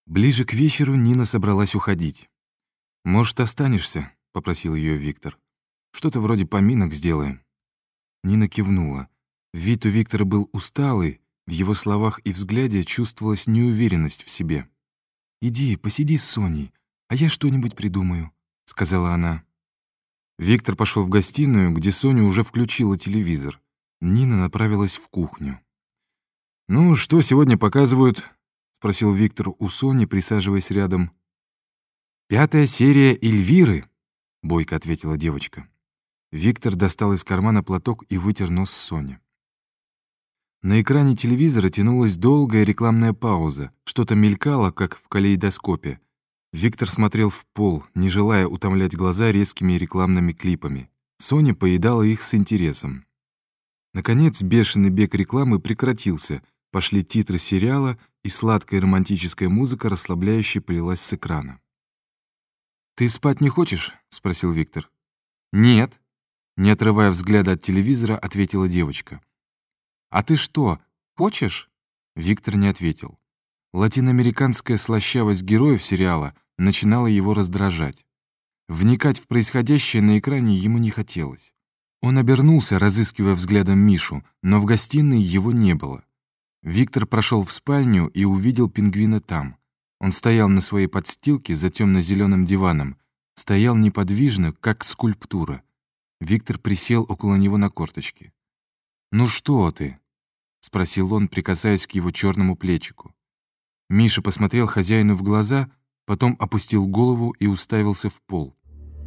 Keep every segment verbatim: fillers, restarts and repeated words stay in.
Ближе к вечеру Нина собралась уходить. «Может, останешься?» — попросил ее Виктор. «Что-то вроде поминок сделаем». Нина кивнула. Вид у Виктора был усталый, в его словах и взгляде чувствовалась неуверенность в себе. «Иди, посиди с Соней, а я что-нибудь придумаю», — сказала она. Виктор пошел в гостиную, где Соня уже включила телевизор. Нина направилась в кухню. «Ну, что сегодня показывают?» — спросил Виктор у Сони, присаживаясь рядом. «Пятая серия Эльвиры», — бойко ответила девочка. Виктор достал из кармана платок и вытер нос Сони. На экране телевизора тянулась долгая рекламная пауза. Что-то мелькало, как в калейдоскопе. Виктор смотрел в пол, не желая утомлять глаза резкими рекламными клипами. Соня поедала их с интересом. Наконец, бешеный бег рекламы прекратился. Пошли титры сериала, и сладкая романтическая музыка расслабляюще полилась с экрана. «Ты спать не хочешь?» — спросил Виктор. «Нет», — не отрывая взгляда от телевизора, ответила девочка. «А ты что, хочешь?» Виктор не ответил. Латиноамериканская слащавость героев сериала начинала его раздражать. Вникать в происходящее на экране ему не хотелось. Он обернулся, разыскивая взглядом Мишу, но в гостиной его не было. Виктор прошел в спальню и увидел пингвина там. Он стоял на своей подстилке за темно-зеленым диваном, стоял неподвижно, как скульптура. Виктор присел около него на корточки. «Ну что ты?» — спросил он, прикасаясь к его черному плечику. Миша посмотрел хозяину в глаза, потом опустил голову и уставился в пол.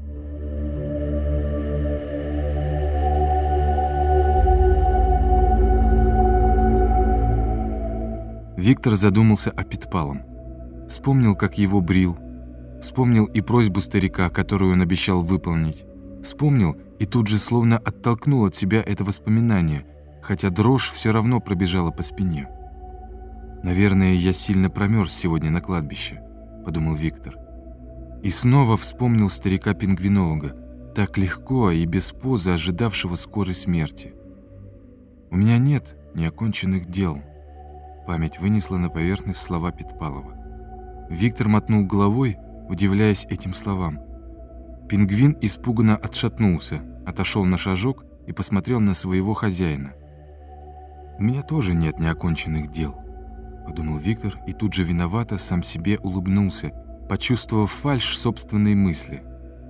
Виктор задумался о Питпалом. Вспомнил, как его брил. Вспомнил и просьбу старика, которую он обещал выполнить. Вспомнил и тут же словно оттолкнул от себя это воспоминание, хотя дрожь все равно пробежала по спине. «Наверное, я сильно промерз сегодня на кладбище», — подумал Виктор. И снова вспомнил старика-пингвинолога, так легко и без позы ожидавшего скорой смерти. «У меня нет неоконченных дел». Память вынесла на поверхность слова Питпалова. Виктор мотнул головой, удивляясь этим словам. Пингвин испуганно отшатнулся, отошел на шажок и посмотрел на своего хозяина. «У меня тоже нет неоконченных дел», — подумал Виктор и тут же виновато сам себе улыбнулся, почувствовав фальшь собственной мысли.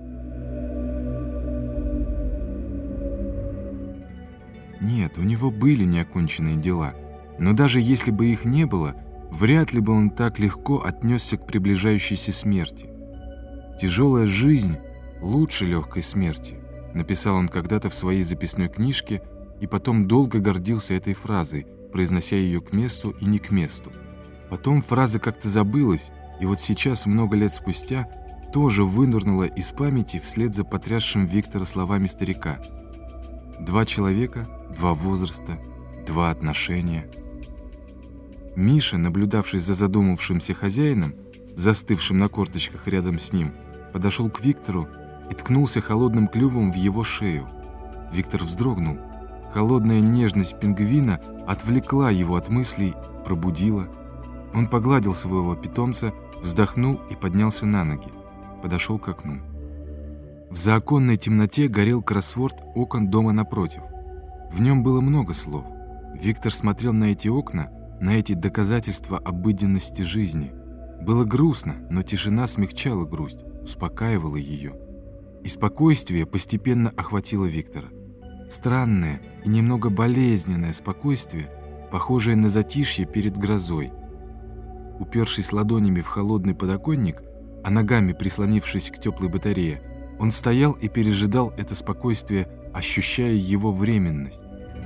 Нет, у него были неоконченные дела, но даже если бы их не было, вряд ли бы он так легко отнесся к приближающейся смерти. «Тяжелая жизнь лучше легкой смерти», написал он когда-то в своей записной книжке и потом долго гордился этой фразой, произнося ее к месту и не к месту. Потом фраза как-то забылась, и вот сейчас, много лет спустя, тоже вынырнула из памяти вслед за потрясшим Виктора словами старика. Два человека, два возраста, два отношения. Миша, наблюдавший за задумавшимся хозяином, застывшим на корточках рядом с ним, подошел к Виктору и ткнулся холодным клювом в его шею. Виктор вздрогнул. Холодная нежность пингвина отвлекла его от мыслей, пробудила. Он погладил своего питомца, вздохнул и поднялся на ноги. Подошел к окну. В заоконной темноте горел кроссворд окон дома напротив. В нем было много слов. Виктор смотрел на эти окна, на эти доказательства обыденности жизни. Было грустно, но тишина смягчала грусть, успокаивала ее. И спокойствие постепенно охватило Виктора. Странное и немного болезненное спокойствие, похожее на затишье перед грозой. Упершись ладонями в холодный подоконник, а ногами прислонившись к теплой батарее, он стоял и пережидал это спокойствие, ощущая его временность.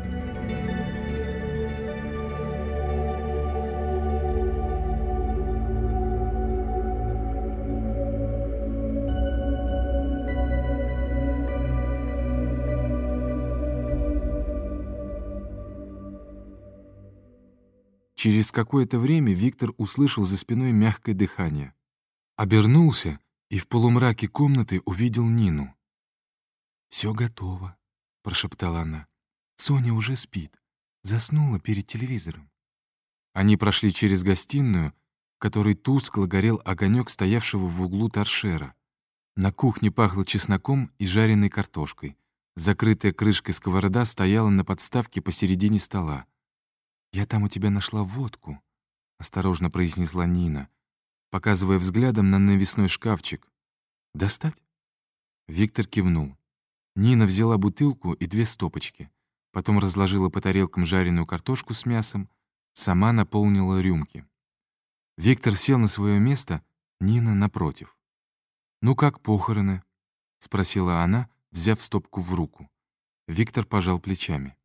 Через какое-то время Виктор услышал за спиной мягкое дыхание. Обернулся и в полумраке комнаты увидел Нину. «Все готово», — прошептала она. «Соня уже спит. Заснула перед телевизором». Они прошли через гостиную. которой тускло горел огонек стоявшего в углу торшера. На кухне пахло чесноком и жареной картошкой. Закрытая крышкой сковорода стояла на подставке посередине стола. «Я там у тебя нашла водку», — осторожно произнесла Нина, показывая взглядом на навесной шкафчик. «Достать?» Виктор кивнул. Нина взяла бутылку и две стопочки, потом разложила по тарелкам жареную картошку с мясом, сама наполнила рюмки. Виктор сел на свое место, Нина напротив. «Ну как похороны?» — спросила она, взяв стопку в руку. Виктор пожал плечами.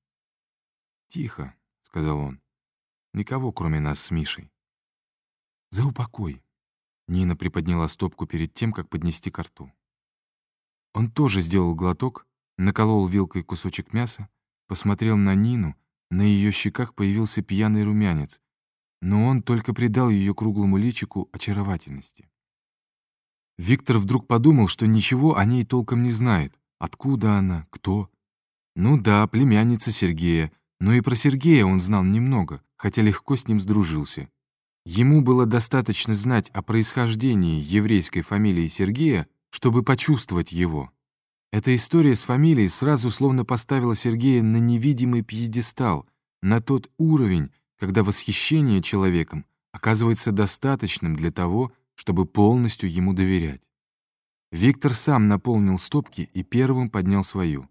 «Тихо», — сказал он. «Никого, кроме нас с Мишей». «За упокой». Нина приподняла стопку перед тем, как поднести ко рту. Он тоже сделал глоток, наколол вилкой кусочек мяса, посмотрел на Нину, на ее щеках появился пьяный румянец, но он только придал ее круглому личику очаровательности. Виктор вдруг подумал, что ничего о ней толком не знает. Откуда она? Кто? Ну да, племянница Сергея, но и про Сергея он знал немного, хотя легко с ним сдружился. Ему было достаточно знать о происхождении еврейской фамилии Сергея, чтобы почувствовать его. Эта история с фамилией сразу словно поставила Сергея на невидимый пьедестал, на тот уровень, когда восхищение человеком оказывается достаточным для того, чтобы полностью ему доверять. Виктор сам наполнил стопки и первым поднял свою.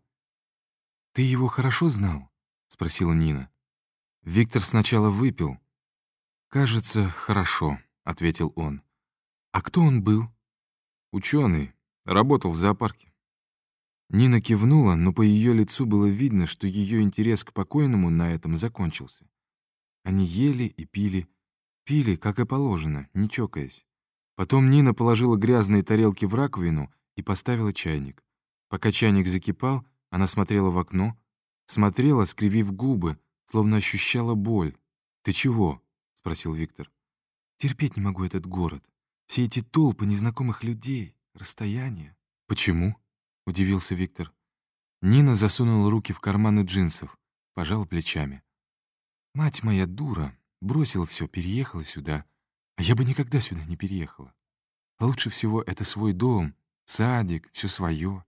«Ты его хорошо знал?» — спросила Нина. Виктор сначала выпил. «Кажется, хорошо», — ответил он. «А кто он был?» «Ученый. Работал в зоопарке». Нина кивнула, но по ее лицу было видно, что ее интерес к покойному на этом закончился. Они ели и пили. Пили, как и положено, не чокаясь. Потом Нина положила грязные тарелки в раковину и поставила чайник. Пока чайник закипал, она смотрела в окно, смотрела, скривив губы, словно ощущала боль. «Ты чего?» — спросил Виктор. «Терпеть не могу этот город. Все эти толпы незнакомых людей, расстояние». «Почему?» — удивился Виктор. Нина засунула руки в карманы джинсов, пожала плечами. «Мать моя дура, бросила все, переехала сюда. А я бы никогда сюда не переехала. Лучше всего это свой дом, садик, все свое».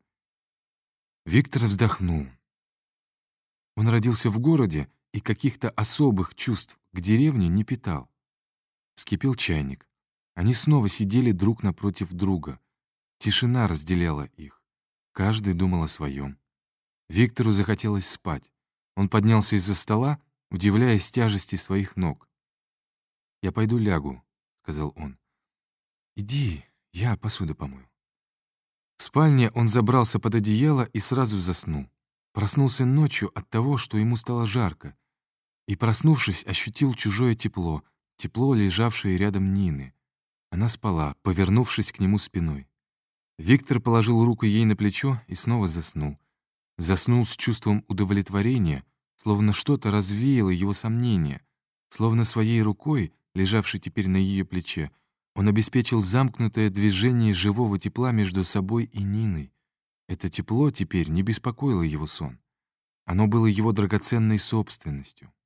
Виктор вздохнул. Он родился в городе и каких-то особых чувств к деревне не питал. Вскипел чайник. Они снова сидели друг напротив друга. Тишина разделяла их. Каждый думал о своем. Виктору захотелось спать. Он поднялся из-за стола, удивляясь тяжести своих ног. «Я пойду лягу», — сказал он. «Иди, я посуду помою». В спальне он забрался под одеяло и сразу заснул. Проснулся ночью от того, что ему стало жарко. И, проснувшись, ощутил чужое тепло, тепло, лежавшее рядом Нины. Она спала, повернувшись к нему спиной. Виктор положил руку ей на плечо и снова заснул. Заснул с чувством удовлетворения, словно что-то развеяло его сомнения, словно своей рукой, лежавшей теперь на ее плече, он обеспечил замкнутое движение живого тепла между собой и Ниной. Это тепло теперь не беспокоило его сон. Оно было его драгоценной собственностью.